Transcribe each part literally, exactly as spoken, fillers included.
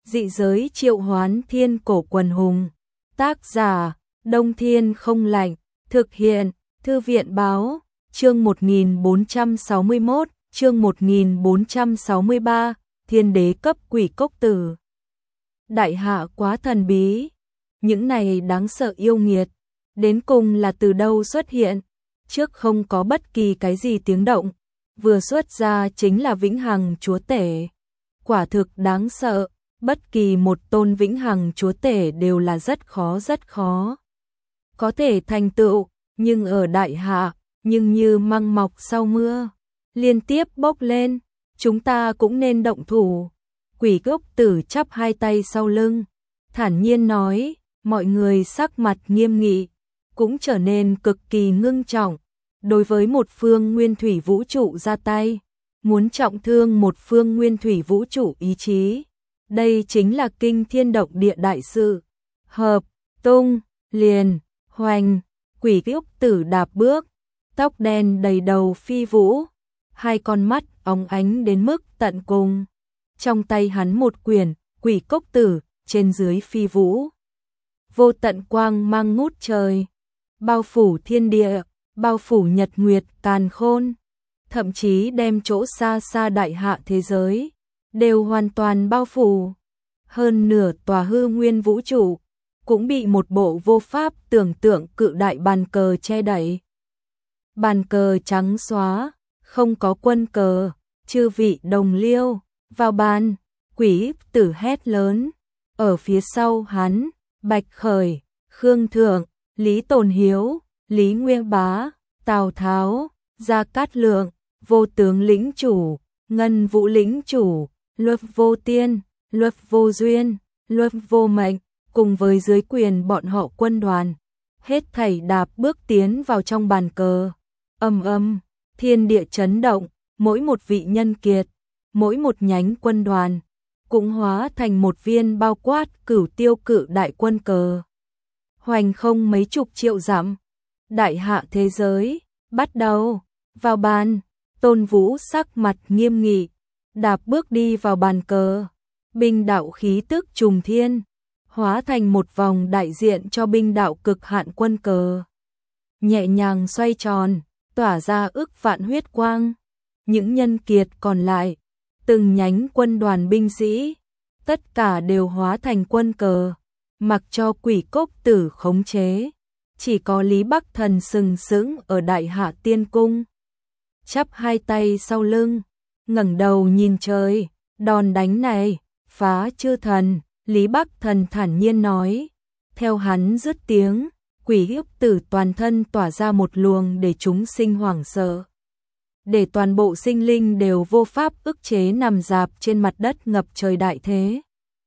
Dị giới triệu hoán thiên cổ quần hùng. Tác giả, Đông Thiên Không Lạnh. Thực hiện, Thư viện Báo. Chương một nghìn bốn trăm sáu mươi mốt, chương một nghìn bốn trăm sáu mươi ba, Thiên đế cấp quỷ cốc tử. Đại hạ quá thần bí. Những này đáng sợ yêu nghiệt, đến cùng là từ đâu xuất hiện? Trước không có bất kỳ cái gì tiếng động, vừa xuất ra chính là vĩnh hằng chúa tể. Quả thực đáng sợ, bất kỳ một tôn vĩnh hằng chúa tể đều là rất khó rất khó. Có thể thành tựu, nhưng ở đại hạ, nhưng như măng mọc sau mưa, liên tiếp bốc lên, chúng ta cũng nên động thủ. Quỷ cốc tử chắp hai tay sau lưng, thản nhiên nói, mọi người sắc mặt nghiêm nghị, cũng trở nên cực kỳ ngưng trọng. Đối với một phương nguyên thủy vũ trụ ra tay, muốn trọng thương một phương nguyên thủy vũ trụ ý chí, đây chính là kinh thiên động địa đại sự. Hợp, tung, liền, hoành, quỷ cốc tử đạp bước, tóc đen đầy đầu phi vũ, hai con mắt óng ánh đến mức tận cùng. Trong tay hắn một quyển, quỷ cốc tử, trên dưới phi vũ. Vô tận quang mang ngút trời, bao phủ thiên địa, bao phủ nhật nguyệt càn khôn, thậm chí đem chỗ xa xa đại hạ thế giới, đều hoàn toàn bao phủ. Hơn nửa tòa hư nguyên vũ trụ, cũng bị một bộ vô pháp tưởng tượng cự đại bàn cờ che đậy. Bàn cờ trắng xóa, không có quân cờ, chư vị đồng liêu, vào bàn. Quỷ tử hét lớn, ở phía sau hắn, Bạch Khởi, Khương Thượng, Lý Tồn Hiếu, Lý Nguyên Bá, Tào Tháo, Gia Cát Lượng, Vô Tướng lĩnh chủ, Ngân Vũ lĩnh chủ, Luật Vô Tiên, Luật Vô Duyên, Luật Vô Mệnh, cùng với dưới quyền bọn họ quân đoàn, hết thảy đạp bước tiến vào trong bàn cờ. Ầm ầm, thiên địa chấn động, mỗi một vị nhân kiệt, mỗi một nhánh quân đoàn cũng hóa thành một viên bao quát cửu tiêu cự đại quân cờ. Hoành không mấy chục triệu dặm, đại hạ thế giới, bắt đầu, vào bàn. Tôn Vũ sắc mặt nghiêm nghị, đạp bước đi vào bàn cờ, binh đạo khí tức trùng thiên, hóa thành một vòng đại diện cho binh đạo cực hạn quân cờ. Nhẹ nhàng xoay tròn, tỏa ra ức vạn huyết quang, những nhân kiệt còn lại, từng nhánh quân đoàn binh sĩ, tất cả đều hóa thành quân cờ, mặc cho quỷ cốc tử khống chế. Chỉ có Lý Bắc Thần sừng sững ở đại hạ tiên cung, chắp hai tay sau lưng, ngẩng đầu nhìn trời, đòn đánh này, phá chư thần. Lý Bắc Thần thản nhiên nói, theo hắn dứt tiếng, quỷ cốc tử toàn thân tỏa ra một luồng để chúng sinh hoảng sợ, để toàn bộ sinh linh đều vô pháp ức chế nằm dạp trên mặt đất ngập trời đại thế.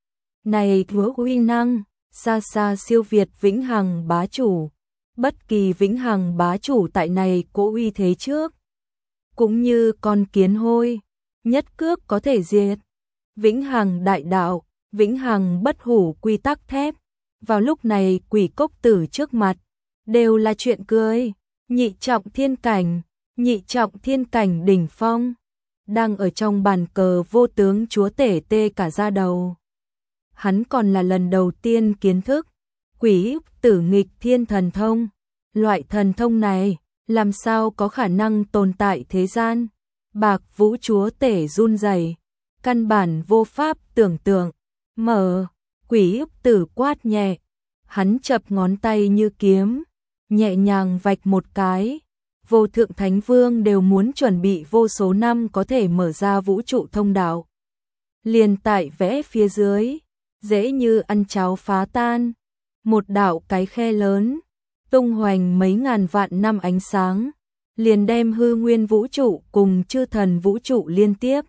Này chúa uy năng, xa xa siêu việt vĩnh hằng bá chủ, bất kỳ vĩnh hằng bá chủ tại này cố uy thế trước, cũng như con kiến hôi, nhất cước có thể diệt. Vĩnh hằng đại đạo, vĩnh hằng bất hủ quy tắc thép, vào lúc này quỷ cốc tử trước mặt, đều là chuyện cười. Nhị trọng thiên cảnh, nhị trọng thiên cảnh đỉnh phong, đang ở trong bàn cờ vô tướng chúa tể tê cả da đầu. Hắn còn là lần đầu tiên kiến thức quỷ cốc tử nghịch thiên thần thông. Loại thần thông này, làm sao có khả năng tồn tại thế gian? Bạc vũ chúa tể run rẩy, căn bản vô pháp tưởng tượng. Mở, quỷ cốc tử quát nhẹ, hắn chập ngón tay như kiếm, nhẹ nhàng vạch một cái. Vô thượng thánh vương đều muốn chuẩn bị vô số năm có thể mở ra vũ trụ thông đạo. Liền tại vẽ phía dưới, dễ như ăn cháo phá tan. Một đạo cái khe lớn, tung hoành mấy ngàn vạn năm ánh sáng, liền đem hư nguyên vũ trụ cùng chư thần vũ trụ liên tiếp.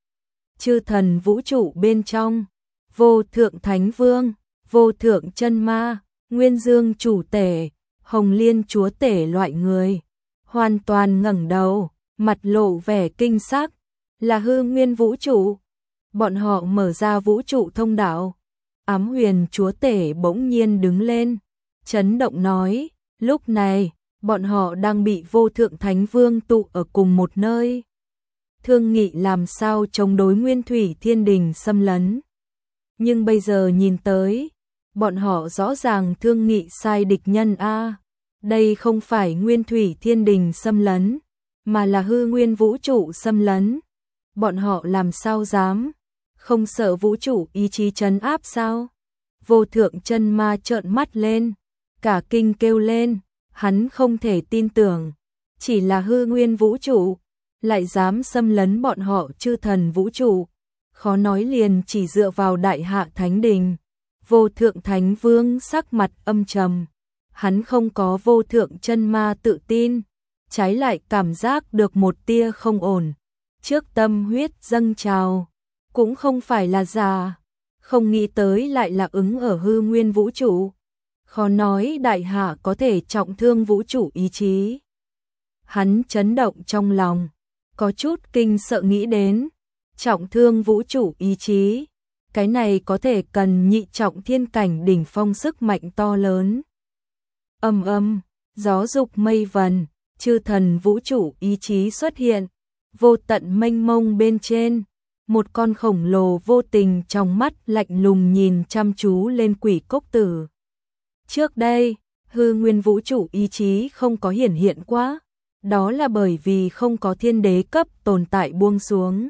Chư thần vũ trụ bên trong, vô thượng thánh vương, vô thượng chân ma, nguyên dương chủ tể, hồng liên chúa tể loại người, hoàn toàn ngẩng đầu, mặt lộ vẻ kinh sắc, là hư nguyên vũ trụ. Bọn họ mở ra vũ trụ thông đạo. Ám huyền chúa tể bỗng nhiên đứng lên, chấn động nói, lúc này, bọn họ đang bị vô thượng thánh vương tụ ở cùng một nơi, thương nghị làm sao chống đối nguyên thủy thiên đình xâm lấn. Nhưng bây giờ nhìn tới, bọn họ rõ ràng thương nghị sai địch nhân a. Đây không phải Nguyên Thủy Thiên Đình xâm lấn, mà là hư nguyên vũ trụ xâm lấn. Bọn họ làm sao dám, không sợ vũ trụ ý chí trấn áp sao? Vô Thượng Chân Ma trợn mắt lên, cả kinh kêu lên, hắn không thể tin tưởng, chỉ là hư nguyên vũ trụ, lại dám xâm lấn bọn họ chư thần vũ trụ, khó nói liền chỉ dựa vào Đại Hạ Thánh Đình. Vô Thượng Thánh Vương sắc mặt âm trầm, hắn không có Vô Thượng Chân Ma tự tin, trái lại cảm giác được một tia không ổn, trước tâm huyết dâng trào, cũng không phải là giả, không nghĩ tới lại là ứng ở hư nguyên vũ trụ, khó nói Đại Hạ có thể trọng thương vũ trụ ý chí. Hắn chấn động trong lòng, có chút kinh sợ nghĩ đến, trọng thương vũ trụ ý chí, cái này có thể cần nhị trọng thiên cảnh đỉnh phong sức mạnh to lớn. Âm âm, gió dục mây vần, chư thần vũ trụ ý chí xuất hiện, vô tận mênh mông bên trên, một con khổng lồ vô tình trong mắt lạnh lùng nhìn chăm chú lên Quỷ Cốc Tử. Trước đây, hư nguyên vũ trụ ý chí không có hiển hiện quá, đó là bởi vì không có thiên đế cấp tồn tại buông xuống.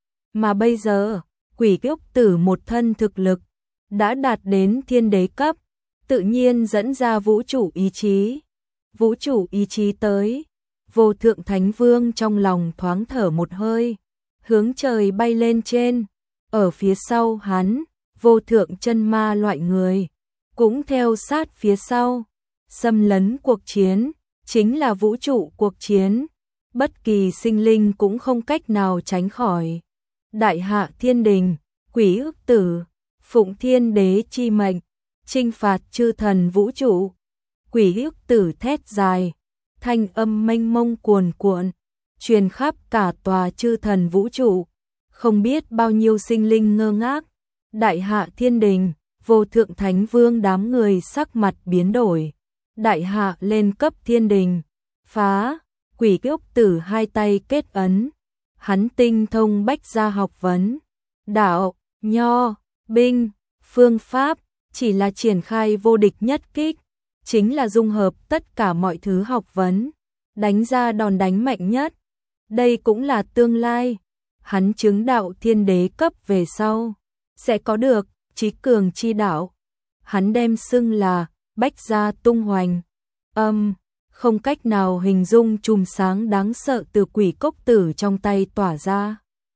Mà bây giờ, Quỷ Cốc Tử một thân thực lực, đã đạt đến thiên đế cấp, tự nhiên dẫn ra vũ trụ ý chí. Vũ trụ ý chí tới, Vô Thượng Thánh Vương trong lòng thoáng thở một hơi, hướng trời bay lên trên, ở phía sau hắn, Vô Thượng Chân Ma loại người, cũng theo sát phía sau, xâm lấn cuộc chiến, chính là vũ trụ cuộc chiến, bất kỳ sinh linh cũng không cách nào tránh khỏi. Đại Hạ Thiên Đình, Quỷ Ức Tử, phụng thiên đế chi mệnh, chinh phạt chư thần vũ trụ. Quỷ Ức Tử thét dài, thanh âm mênh mông cuồn cuộn, truyền khắp cả tòa chư thần vũ trụ, không biết bao nhiêu sinh linh ngơ ngác. Đại Hạ Thiên Đình, Vô Thượng Thánh Vương đám người sắc mặt biến đổi. Đại Hạ lên cấp Thiên Đình, phá. Quỷ Ức Tử hai tay kết ấn, hắn tinh thông bách gia học vấn, đạo, nho, binh, phương pháp, chỉ là triển khai vô địch nhất kích, chính là dung hợp tất cả mọi thứ học vấn, đánh ra đòn đánh mạnh nhất. Đây cũng là tương lai, hắn chứng đạo thiên đế cấp về sau, sẽ có được trí cường chi đạo. Hắn đem xưng là bách gia tung hoành, âm, không cách nào hình dung chùm sáng đáng sợ từ Quỷ Cốc Tử trong tay tỏa ra.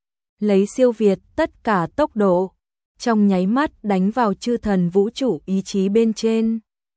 Lấy siêu việt tất cả tốc độ, trong nháy mắt đánh vào chư thần vũ trụ ý chí bên trên.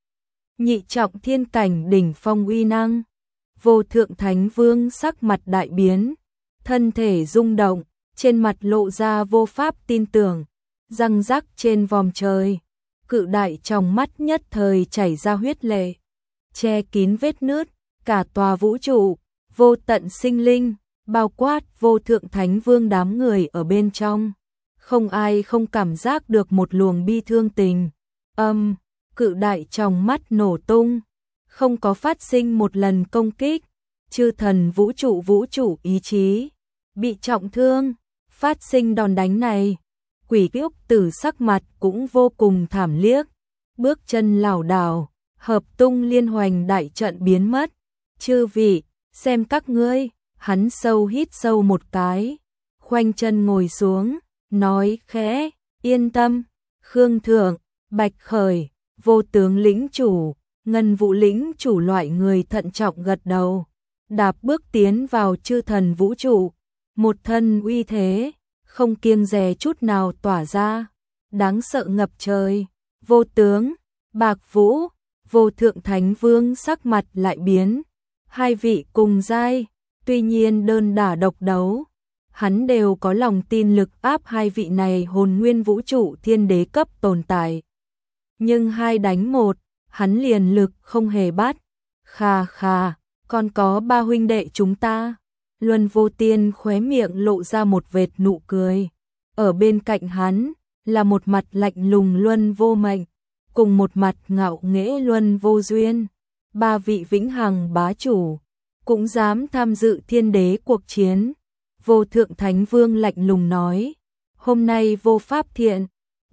Nhị trọng thiên cảnh đỉnh phong uy năng, Vô Thượng Thánh Vương sắc mặt đại biến, thân thể rung động, trên mặt lộ ra vô pháp tin tưởng, răng rắc trên vòm trời, cự đại trong mắt nhất thời chảy ra huyết lệ, che kín vết nứt, cả tòa vũ trụ, vô tận sinh linh, bao quát Vô Thượng Thánh Vương đám người ở bên trong. Không ai không cảm giác được một luồng bi thương tình. Âm, cự đại trong mắt nổ tung, không có phát sinh một lần công kích, chư thần vũ trụ vũ trụ ý chí bị trọng thương, phát sinh đòn đánh này. Quỷ Ức Tử sắc mặt cũng vô cùng thảm liếc, bước chân lảo đảo, hợp tung liên hoành đại trận biến mất. Chư vị, xem các ngươi. Hắn sâu hít sâu một cái, khoanh chân ngồi xuống, nói khẽ, yên tâm. Khương Thượng, Bạch Khởi, Vô Tướng lĩnh chủ, Ngân Vũ lĩnh chủ loại người thận trọng gật đầu, đạp bước tiến vào chư thần vũ trụ, một thân uy thế, không kiêng dè chút nào tỏa ra, đáng sợ ngập trời. Vô Tướng, Bạc Vũ, Vô Thượng Thánh Vương sắc mặt lại biến, hai vị cùng giai, tuy nhiên đơn đả độc đấu, hắn đều có lòng tin lực áp hai vị này hồn nguyên vũ trụ thiên đế cấp tồn tại. Nhưng hai đánh một, hắn liền lực không hề bắt. Khà khà, còn có ba huynh đệ chúng ta. Luân Vô Tiên khóe miệng lộ ra một vệt nụ cười. Ở bên cạnh hắn là một mặt lạnh lùng Luân Vô Mệnh, cùng một mặt ngạo nghễ Luân Vô Duyên. Ba vị vĩnh hằng bá chủ cũng dám tham dự thiên đế cuộc chiến. Vô Thượng Thánh Vương lạnh lùng nói, hôm nay Vô Pháp Thiện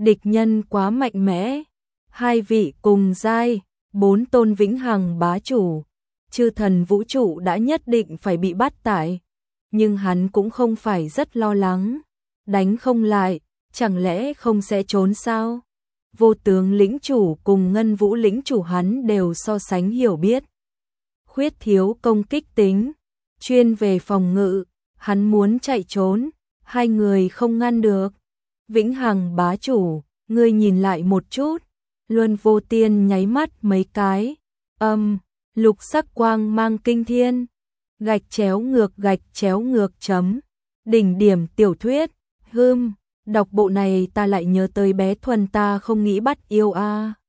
địch nhân quá mạnh mẽ, hai vị cùng giai, bốn tôn vĩnh hằng bá chủ, chư thần vũ trụ đã nhất định phải bị bắt tại, nhưng hắn cũng không phải rất lo lắng, đánh không lại, chẳng lẽ không sẽ trốn sao? Vô tướng lĩnh chủ cùng ngân vũ lĩnh chủ hắn đều so sánh hiểu biết, khuyết thiếu công kích tính, chuyên về phòng ngự, hắn muốn chạy trốn, hai người không ngăn được. Vĩnh hằng bá chủ, ngươi nhìn lại một chút, Luân Vô Tiên nháy mắt mấy cái, âm, lục sắc quang mang kinh thiên, gạch chéo ngược gạch chéo ngược chấm, đỉnh điểm tiểu thuyết, hưm, đọc bộ này ta lại nhớ tới bé Thuần ta không nghĩ bắt yêu a.